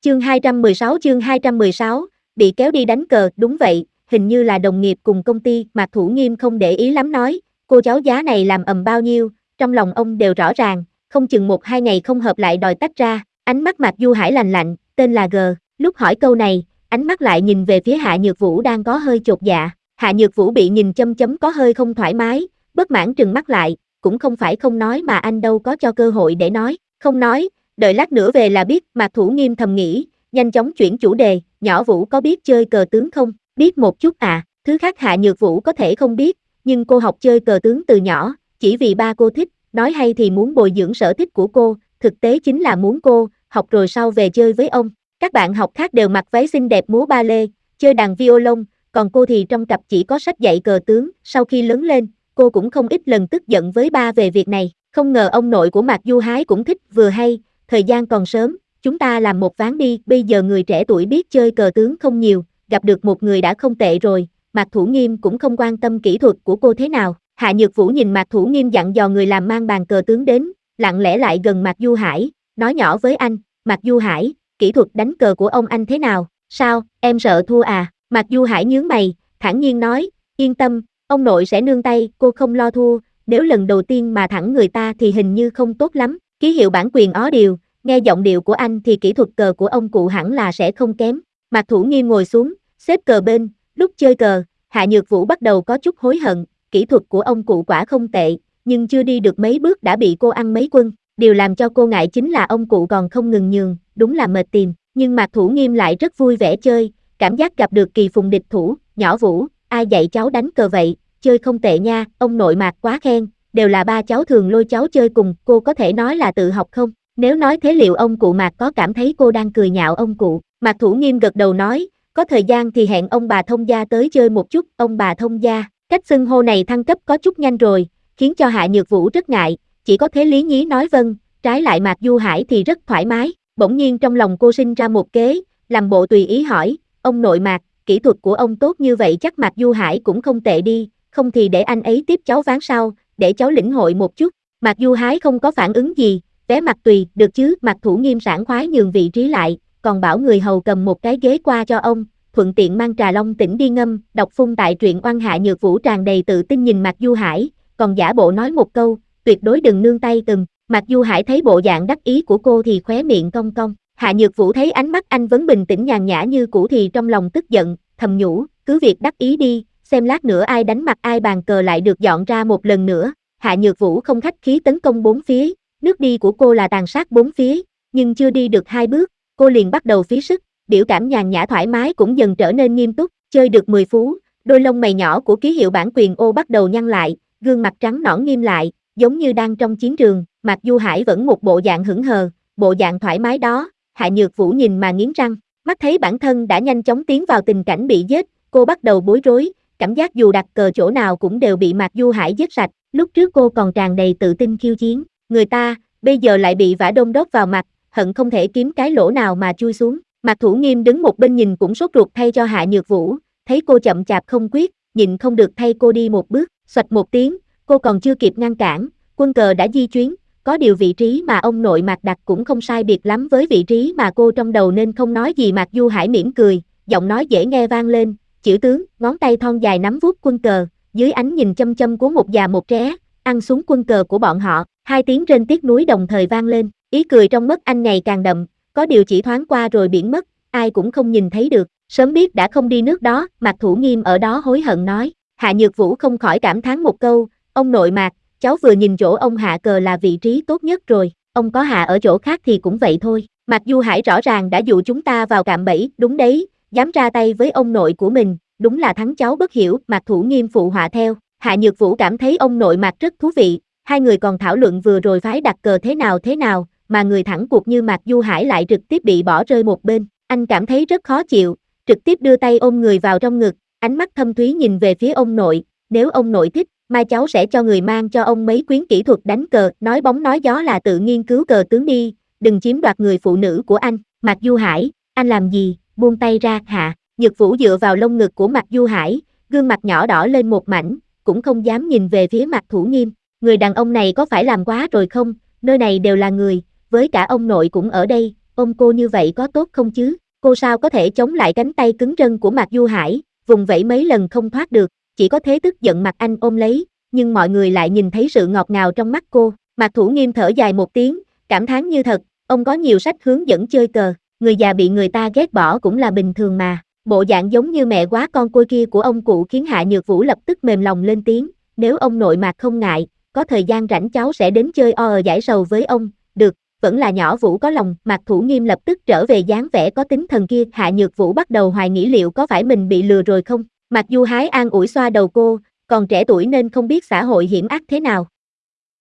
Chương 216, bị kéo đi đánh cờ, đúng vậy, hình như là đồng nghiệp cùng công ty, Mạc Thủ Nghiêm không để ý lắm nói, cô cháu giá này làm ầm bao nhiêu, trong lòng ông đều rõ ràng, không chừng 1-2 ngày không hợp lại đòi tách ra, ánh mắt Mạc Du Hải lạnh lạnh, tên là G, lúc hỏi câu này, ánh mắt lại nhìn về phía Hạ Nhược Vũ đang có hơi chột dạ, Hạ Nhược Vũ bị nhìn châm chấm có hơi không thoải mái, bất mãn trừng mắt lại, cũng không phải không nói mà anh đâu có cho cơ hội để nói, không nói, đợi lát nữa về là biết, Mạc Thủ Nghiêm thầm nghĩ, nhanh chóng chuyển chủ đề, nhỏ Vũ có biết chơi cờ tướng không, biết một chút à, thứ khác Hạ Nhược Vũ có thể không biết, nhưng cô học chơi cờ tướng từ nhỏ, chỉ vì ba cô thích, nói hay thì muốn bồi dưỡng sở thích của cô, thực tế chính là muốn cô, học rồi sau về chơi với ông, các bạn học khác đều mặc váy xinh đẹp múa ba lê, chơi đàn violon, còn cô thì trong cặp chỉ có sách dạy cờ tướng, sau khi lớn lên, cô cũng không ít lần tức giận với ba về việc này, không ngờ ông nội của Mạc Du Hải cũng thích, vừa hay, thời gian còn sớm, chúng ta làm một ván đi, bây giờ người trẻ tuổi biết chơi cờ tướng không nhiều, gặp được một người đã không tệ rồi, Mạc Thủ Nghiêm cũng không quan tâm kỹ thuật của cô thế nào, Hạ Nhược Vũ nhìn Mạc Thủ Nghiêm dặn dò người làm mang bàn cờ tướng đến, lặng lẽ lại gần Mạc Du Hải, nói nhỏ với anh, Mạc Du Hải, kỹ thuật đánh cờ của ông anh thế nào, sao, em sợ thua à, Mạc Du Hải nhướng mày, thản nhiên nói, yên tâm, ông nội sẽ nương tay, cô không lo thua, nếu lần đầu tiên mà thẳng người ta thì hình như không tốt lắm, ký hiệu bản quyền ó điều, nghe giọng điệu của anh thì kỹ thuật cờ của ông cụ hẳn là sẽ không kém. Mạc Thủ Nghiêm ngồi xuống, xếp cờ bên, lúc chơi cờ, Hạ Nhược Vũ bắt đầu có chút hối hận, kỹ thuật của ông cụ quả không tệ, nhưng chưa đi được mấy bước đã bị cô ăn mấy quân, điều làm cho cô ngại chính là ông cụ còn không ngừng nhường, đúng là mệt tìm, nhưng Mạc Thủ Nghiêm lại rất vui vẻ chơi, cảm giác gặp được kỳ phùng địch thủ, nhỏ Vũ, ai dạy cháu đánh cờ vậy, chơi không tệ nha, ông nội Mạc quá khen, đều là ba cháu thường lôi cháu chơi cùng, cô có thể nói là tự học không? Nếu nói thế liệu ông cụ Mạc có cảm thấy cô đang cười nhạo ông cụ? Mạc Thủ Nghiêm gật đầu nói, có thời gian thì hẹn ông bà thông gia tới chơi một chút, ông bà thông gia, cách xưng hô này thăng cấp có chút nhanh rồi, khiến cho Hạ Nhược Vũ rất ngại, chỉ có thế lý nhí nói vâng, trái lại Mạc Du Hải thì rất thoải mái, bỗng nhiên trong lòng cô sinh ra một kế, làm bộ tùy ý hỏi, ông nội Mạc, kỹ thuật của ông tốt như vậy chắc Mạc Du Hải cũng không tệ đi, không thì để anh ấy tiếp cháu ván sau, để cháu lĩnh hội một chút, Mạc Du Hải không có phản ứng gì, vẻ mặt tùy, được chứ, Mạc Thủ Nghiêm sảng khoái nhường vị trí lại, còn bảo người hầu cầm một cái ghế qua cho ông, thuận tiện mang trà long tỉnh đi ngâm, đọc phun tại truyện oan. Hạ Nhược Vũ tràn đầy tự tin nhìn Mạc Du Hải, còn giả bộ nói một câu, tuyệt đối đừng nương tay Mạc Du Hải thấy bộ dạng đắc ý của cô thì khóe miệng cong cong, Hạ Nhược Vũ thấy ánh mắt anh vẫn bình tĩnh nhàn nhã như cũ thì trong lòng tức giận, thầm nhủ, cứ việc đắc ý đi, xem lát nữa ai đánh mặt ai bàn cờ lại được dọn ra một lần nữa, Hạ Nhược Vũ không khách khí tấn công bốn phía, nước đi của cô là tàn sát bốn phía, nhưng chưa đi được 2 bước, cô liền bắt đầu phí sức, biểu cảm nhàn nhã thoải mái cũng dần trở nên nghiêm túc, chơi được 10 phút, đôi lông mày nhỏ của ký hiệu bản quyền ô bắt đầu nhăn lại, gương mặt trắng nõn nghiêm lại, giống như đang trong chiến trường, Mạc Du Hải vẫn một bộ dạng hững hờ, bộ dạng thoải mái đó, Hạ Nhược Vũ nhìn mà nghiến răng, mắt thấy bản thân đã nhanh chóng tiến vào tình cảnh bị giết, cô bắt đầu bối rối, cảm giác dù đặt cờ chỗ nào cũng đều bị Mạc Du Hải giết sạch, lúc trước cô còn tràn đầy tự tin khiêu chiến, người ta, bây giờ lại bị vả đông đốt vào mặt, hận không thể kiếm cái lỗ nào mà chui xuống. Mạc Thủ Nghiêm đứng một bên nhìn cũng sốt ruột thay cho Hạ Nhược Vũ, thấy cô chậm chạp không quyết, nhịn không được thay cô đi một bước, xoạch một tiếng, cô còn chưa kịp ngăn cản, quân cờ đã di chuyến, có điều vị trí mà ông nội Mạc đặt cũng không sai biệt lắm với vị trí mà cô trong đầu nên không nói gì. Mạc Du Hải mỉm cười, giọng nói dễ nghe vang lên, chữ tướng, ngón tay thon dài nắm vuốt quân cờ, dưới ánh nhìn chăm chăm của một già một trẻ, ăn xuống quân cờ của bọn họ, 2 tiếng trên tiếc núi đồng thời vang lên, ý cười trong mắt anh ngày càng đậm, có điều chỉ thoáng qua rồi biến mất, ai cũng không nhìn thấy được, sớm biết đã không đi nước đó, Mạc Thủ Nghiêm ở đó hối hận nói, Hạ Nhược Vũ không khỏi cảm thán một câu, ông nội Mạc, cháu vừa nhìn chỗ ông hạ cờ là vị trí tốt nhất rồi, ông có hạ ở chỗ khác thì cũng vậy thôi, Mạc Du Hải rõ ràng đã dụ chúng ta vào cạm bẫy, đúng đấy, dám ra tay với ông nội của mình, đúng là thắng cháu bất hiểu, Mạc Thủ Nghiêm phụ họa theo, Hạ Nhược Vũ cảm thấy ông nội Mạc rất thú vị, hai người còn thảo luận vừa rồi phái đặt cờ thế nào, mà người thẳng cuộc như Mạc Du Hải lại trực tiếp bị bỏ rơi một bên, anh cảm thấy rất khó chịu, trực tiếp đưa tay ôm người vào trong ngực, ánh mắt thâm thúy nhìn về phía ông nội, nếu ông nội thích, mai cháu sẽ cho người mang cho ông mấy quyển kỹ thuật đánh cờ, nói bóng nói gió là tự nghiên cứu cờ tướng đi, đừng chiếm đoạt người phụ nữ của anh, Mạc Du Hải, anh làm gì, buông tay ra, Hạ Nhược Vũ dựa vào lông ngực của Mạc Du Hải, gương mặt nhỏ đỏ lên một mảnh, cũng không dám nhìn về phía Mạc Thủ Nghiêm, người đàn ông này có phải làm quá rồi không, nơi này đều là người, với cả ông nội cũng ở đây, ôm cô như vậy có tốt không chứ? Cô sao có thể chống lại cánh tay cứng rân của Mạc Du Hải, vùng vẫy mấy lần không thoát được, chỉ có thế tức giận Mạc Anh ôm lấy, nhưng mọi người lại nhìn thấy sự ngọt ngào trong mắt cô. Mạc Thủ Nghiêm thở dài một tiếng, cảm thán như thật, ông có nhiều sách hướng dẫn chơi cờ, người già bị người ta ghét bỏ cũng là bình thường mà. Bộ dạng giống như mẹ quá con côi kia của ông cụ khiến Hạ Nhược Vũ lập tức mềm lòng lên tiếng, nếu ông nội Mạc không ngại, có thời gian rảnh cháu sẽ đến chơi giải sầu với ông, được, vẫn là nhỏ Vũ có lòng. Mạc Thủ Nghiêm lập tức trở về dáng vẻ có tính thần kia. Hạ Nhược Vũ bắt đầu hoài nghĩ liệu có phải mình bị lừa rồi không. Mạc Du Hái an ủi xoa đầu cô, còn trẻ tuổi nên không biết xã hội hiểm ác thế nào,